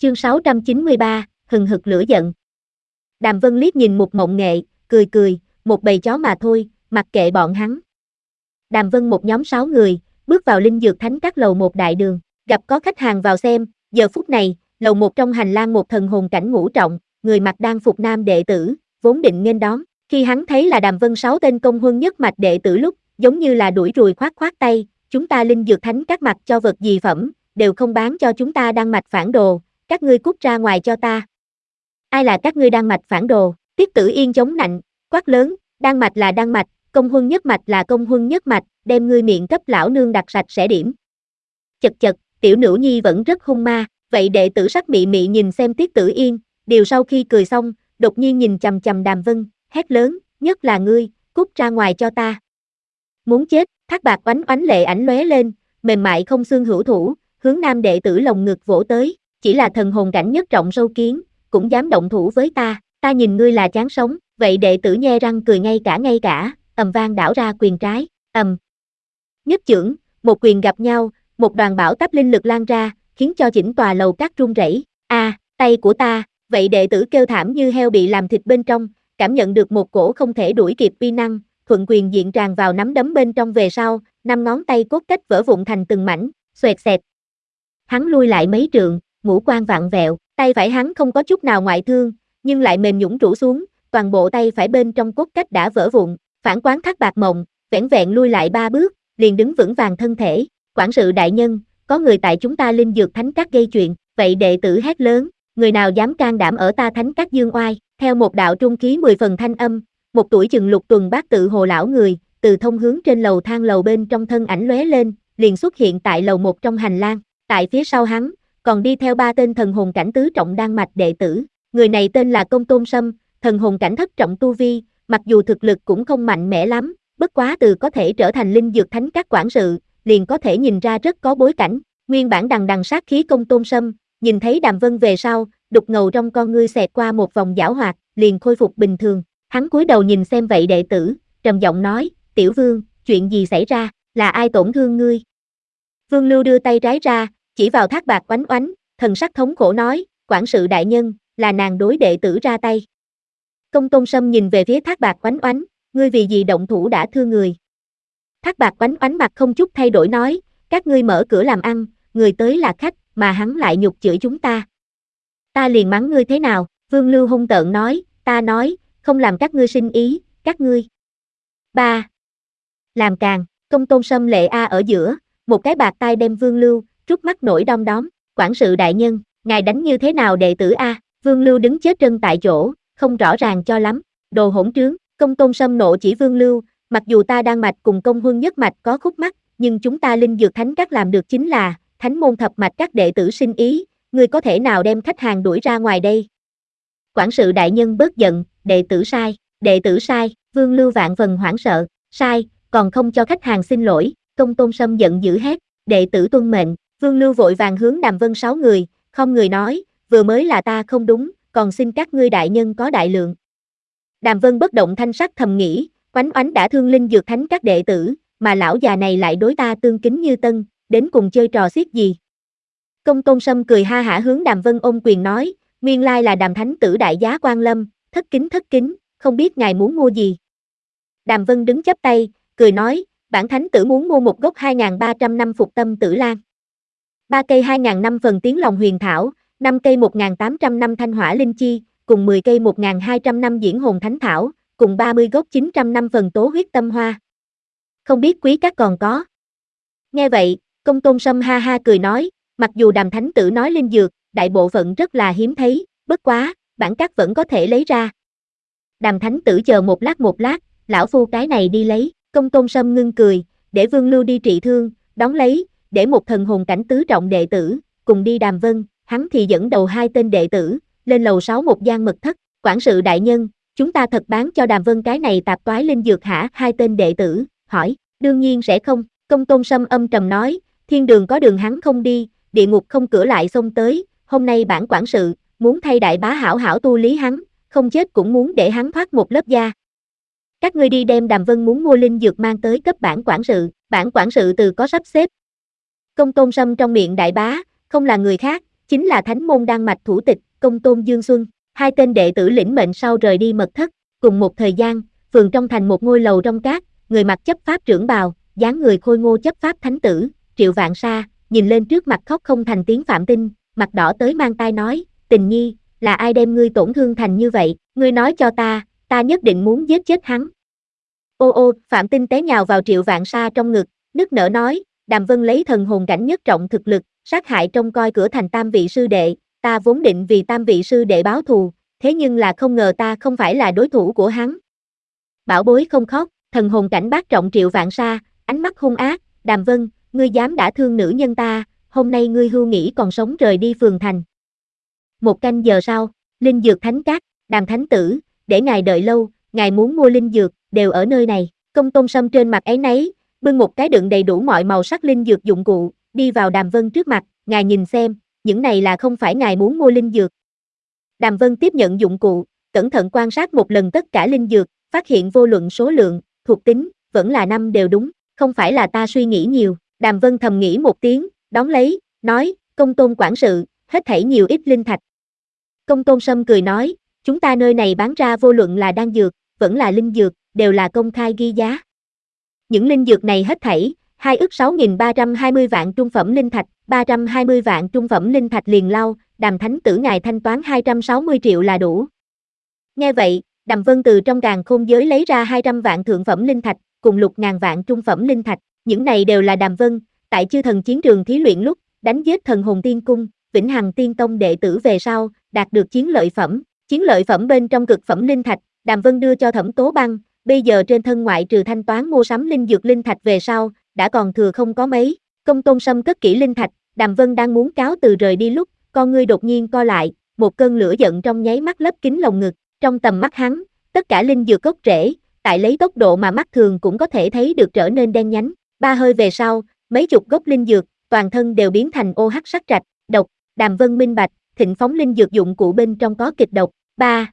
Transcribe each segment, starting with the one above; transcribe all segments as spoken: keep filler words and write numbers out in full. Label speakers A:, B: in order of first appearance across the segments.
A: Chương sáu trăm chín mươi ba, hừng hực lửa giận. Đàm Vân liếc nhìn Mục Mộng Nghệ, cười cười, một bầy chó mà thôi, mặc kệ bọn hắn. Đàm Vân một nhóm sáu người, bước vào Linh Dược Thánh Các lầu một đại đường, gặp có khách hàng vào xem, giờ phút này, lầu một trong hành lang một thần hồn cảnh ngũ trọng, người mặc đan phục nam đệ tử, vốn định nghênh đón, khi hắn thấy là Đàm Vân sáu tên công huân nhất mạch đệ tử lúc, giống như là đuổi ruồi khoát khoát tay, chúng ta Linh Dược Thánh Các mặc cho vật gì phẩm, đều không bán cho chúng ta đan mạch phản đồ, các ngươi cút ra ngoài cho ta. Ai là các ngươi đan mạch phản đồ? Tiết Tử Yên chống nạnh, quát lớn, đan mạch là đan mạch, công huân nhất mạch là công huân nhất mạch, đem ngươi miệng cấp lão nương đặt sạch sẽ điểm. Chật chật, tiểu nữ nhi vẫn rất hung ma, vậy đệ tử sắc mị mị nhìn xem Tiết Tử Yên, điều sau khi cười xong, đột nhiên nhìn chằm chằm Đàm Vân, hét lớn, nhất là ngươi, cút ra ngoài cho ta. Muốn chết, Thác Bạt oánh oánh lệ ảnh lóe lên, mềm mại không xương hữu thủ, hướng nam đệ tử lồng ngực vỗ tới, chỉ là thần hồn cảnh nhất trọng sâu kiến, cũng dám động thủ với ta, ta nhìn ngươi là chán sống, vậy đệ tử nhe răng cười ngay cả ngay cả, ầm vang đảo ra quyền trái, ầm. Nhất chưởng, một quyền gặp nhau, một đoàn bão táp linh lực lan ra, khiến cho chỉnh tòa lầu các rung rẩy. A, à, tay của ta, vậy đệ tử kêu thảm như heo bị làm thịt bên trong, cảm nhận được một cổ không thể đuổi kịp uy năng, thuận quyền diện tràn vào nắm đấm bên trong về sau, năm ngón tay cốt cách vỡ vụn thành từng mảnh, xoẹt xẹt. Hắn lui lại mấy trượng, ngũ quan vặn vẹo, tay phải hắn không có chút nào ngoại thương, nhưng lại mềm nhũn rũ xuống, toàn bộ tay phải bên trong cốt cách đã vỡ vụn, phản quán Thác Bạt mộng, vẻn vẹn lui lại ba bước, liền đứng vững vàng thân thể. Quản sự đại nhân, có người tại chúng ta Linh Dược Thánh Các gây chuyện, vậy đệ tử hét lớn, người nào dám can đảm ở ta Thánh Các dương oai? Theo một đạo trung khí mười phần thanh âm, một tuổi chừng lục tuần bát tự hồ lão người, từ thông hướng trên lầu thang lầu bên trong thân ảnh lóe lên, liền xuất hiện tại lầu một trong hành lang. Tại phía sau hắn, còn đi theo ba tên thần hồn cảnh tứ trọng đan mạch đệ tử. Người này tên là Công Tôn Sâm, thần hồn cảnh thất trọng tu vi, mặc dù thực lực cũng không mạnh mẽ lắm, bất quá từ có thể trở thành Linh Dược Thánh Các quản sự, liền có thể nhìn ra rất có bối cảnh. Nguyên bản đằng đằng sát khí Công Tôn Sâm, nhìn thấy Đàm Vân về sau, đục ngầu trong con ngươi xẹt qua một vòng giảo hoạt, liền khôi phục bình thường. Hắn cúi đầu nhìn xem vậy đệ tử, trầm giọng nói, Tiểu Vương, chuyện gì xảy ra, là ai tổn thương ngươi? Vương Lưu đưa tay trái ra, chỉ vào Thác Bạt oánh oánh, thần sắc thống khổ nói, quản sự đại nhân, là nàng đối đệ tử ra tay. Công Tôn Sâm nhìn về phía Thác Bạt oánh oánh, ngươi vì gì động thủ đã thương người? Thác Bạt oánh oánh mặt không chút thay đổi nói, các ngươi mở cửa làm ăn, người tới là khách, mà hắn lại nhục chửi chúng ta. Ta liền mắng ngươi thế nào? Vương Lưu hung tợn nói, ta nói, không làm các ngươi sinh ý, các ngươi. Ba. Làm càng, Công Tôn Sâm lệ a ở giữa, một cái bạt tai đem Vương Lưu, rút mắt nổi đom đóm, quản sự đại nhân, ngài đánh như thế nào đệ tử a? Vương Lưu đứng chết chân tại chỗ, không rõ ràng cho lắm, đồ hỗn trướng. Công Tôn Sâm nộ chỉ Vương Lưu, mặc dù ta đan mạch cùng công huân nhất mạch có khúc mắc, nhưng chúng ta Linh Dược Thánh Các làm được chính là, thánh môn thập mạch các đệ tử sinh ý, ngươi có thể nào đem khách hàng đuổi ra ngoài đây? Quản sự đại nhân bớt giận, đệ tử sai, đệ tử sai. Vương Lưu vạn phần hoảng sợ, sai, còn không cho khách hàng xin lỗi. Công Tôn Sâm giận dữ hét, đệ tử tuân mệnh. Vương Lưu vội vàng hướng Đàm Vân sáu người, không người nói, vừa mới là ta không đúng, còn xin các ngươi đại nhân có đại lượng. Đàm Vân bất động thanh sắc thầm nghĩ, oánh oánh đã thương Linh Dược Thánh các đệ tử, mà lão già này lại đối ta tương kính như tân, đến cùng chơi trò xiết gì? Công Tôn Sâm cười ha hả hướng Đàm Vân ôm quyền nói, nguyên lai là Đàm Thánh tử đại giá quan lâm, thất kính thất kính, không biết ngài muốn mua gì? Đàm Vân đứng chắp tay, cười nói, bản thánh tử muốn mua một gốc hai nghìn ba trăm năm phục tâm tử lan, ba cây hai nghìn năm phần tiếng lòng huyền thảo, năm cây một nghìn tám trăm năm thanh hỏa linh chi, cùng mười cây một nghìn hai trăm năm diễn hồn thánh thảo, cùng ba mươi gốc chín trăm năm phần tố huyết tâm hoa. Không biết quý các còn có? Nghe vậy, Công Tôn Sâm ha ha cười nói, mặc dù Đàm thánh tử nói linh dược, đại bộ phận rất là hiếm thấy, bất quá, bản các vẫn có thể lấy ra. Đàm thánh tử chờ một lát một lát, lão phu cái này đi lấy. Công Tôn Sâm ngưng cười, để Vương Lưu đi trị thương, đón lấy, để một thần hồn cảnh tứ trọng đệ tử, cùng đi Đàm Vân, hắn thì dẫn đầu hai tên đệ tử, lên lầu sáu một gian mật thất. Quản sự đại nhân, chúng ta thật bán cho Đàm Vân cái này tạp toái linh dược hả? Hai tên đệ tử, hỏi, đương nhiên sẽ không. Công Tôn Sâm âm trầm nói, thiên đường có đường hắn không đi, địa ngục không cửa lại xông tới, hôm nay bản quản sự, muốn thay đại bá hảo hảo tu lý hắn, không chết cũng muốn để hắn thoát một lớp da. Các ngươi đi đem Đàm Vân muốn mua linh dược mang tới cấp bản quản sự, bản quản sự từ có sắp xếp. Công Tôn Sâm trong miệng đại bá, không là người khác, chính là thánh môn đan mạch thủ tịch, Công Tôn Dương Xuân. Hai tên đệ tử lĩnh mệnh sau rời đi mật thất, cùng một thời gian, phường trong thành một ngôi lầu trong cát, người mặc chấp pháp trưởng bào, dáng người khôi ngô chấp pháp thánh tử, Triệu Vạn Sa, nhìn lên trước mặt khóc không thành tiếng Phạm Tinh, mặt đỏ tới mang tai nói, Tình Nhi, là ai đem ngươi tổn thương thành như vậy, ngươi nói cho ta, ta nhất định muốn giết chết hắn. Ô ô, Phạm Tinh té nhào vào Triệu Vạn Sa trong ngực, nức nở nói, Đàm Vân lấy thần hồn cảnh nhất trọng thực lực, sát hại trông coi cửa thành tam vị sư đệ, ta vốn định vì tam vị sư đệ báo thù, thế nhưng là không ngờ ta không phải là đối thủ của hắn. Bảo bối không khóc, thần hồn cảnh bát trọng Triệu Vạn Sa, ánh mắt hung ác, Đàm Vân, ngươi dám đả thương nữ nhân ta, hôm nay ngươi hưu nghĩ còn sống rời đi phường thành. Một canh giờ sau, Linh Dược Thánh Các, Đàm Thánh Tử, để ngài đợi lâu, ngài muốn mua linh dược, đều ở nơi này. Công Tôn Sâm trên mặt áy náy, bưng một cái đựng đầy đủ mọi màu sắc linh dược dụng cụ, đi vào Đàm Vân trước mặt, ngài nhìn xem, những này là không phải ngài muốn mua linh dược. Đàm Vân tiếp nhận dụng cụ, cẩn thận quan sát một lần tất cả linh dược, phát hiện vô luận số lượng, thuộc tính, vẫn là năm đều đúng, không phải là ta suy nghĩ nhiều. Đàm Vân thầm nghĩ một tiếng, đón lấy, nói, Công Tôn quản sự, hết thảy nhiều ít linh thạch. Công Tôn Sâm cười nói, chúng ta nơi này bán ra vô luận là đan dược, vẫn là linh dược, đều là công khai ghi giá. Những linh dược này hết thảy, hai ức sáu nghìn ba trăm hai mươi vạn trung phẩm linh thạch, ba trăm hai mươi vạn trung phẩm linh thạch liền lau, Đàm Thánh Tử ngài thanh toán hai trăm sáu mươi triệu là đủ. Nghe vậy, Đàm Vân từ trong càn khôn giới lấy ra hai trăm vạn thượng phẩm linh thạch, cùng lục ngàn vạn trung phẩm linh thạch, những này đều là Đàm Vân, tại chư thần chiến trường thí luyện lúc, đánh giết thần hồn tiên cung, Vĩnh Hằng Tiên Tông đệ tử về sau, đạt được chiến lợi phẩm, chiến lợi phẩm bên trong cực phẩm linh thạch, Đàm Vân đưa cho Thẩm Tố Băng, bây giờ trên thân ngoại trừ thanh toán mua sắm linh dược linh thạch về sau, đã còn thừa không có mấy. Công Tôn Sâm cất kỹ linh thạch, Đàm Vân đang muốn cáo từ rời đi lúc, con ngươi đột nhiên co lại, một cơn lửa giận trong nháy mắt lấp kín lồng ngực, trong tầm mắt hắn, tất cả linh dược gốc rễ, tại lấy tốc độ mà mắt thường cũng có thể thấy được trở nên đen nhánh. Ba hơi về sau, mấy chục gốc linh dược, toàn thân đều biến thành ô hắc sắc trạch, độc. Đàm Vân minh bạch, thịnh phóng linh dược dụng cụ bên trong có kịch độc. Ba.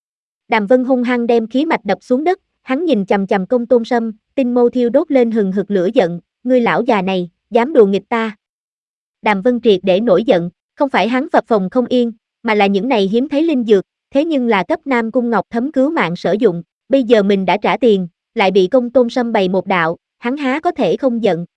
A: Đàm Vân hung hăng đem khí mạch đập xuống đất, hắn nhìn chằm chằm Công Tôn Sâm, tinh mâu thiêu đốt lên hừng hực lửa giận, ngươi lão già này, dám đùa nghịch ta. Đàm Vân triệt để nổi giận, không phải hắn phập phồng không yên, mà là những này hiếm thấy linh dược, thế nhưng là cấp Nam Cung Ngọc Thấm cứu mạng sử dụng, bây giờ mình đã trả tiền, lại bị Công Tôn Sâm bày một đạo, hắn há có thể không giận,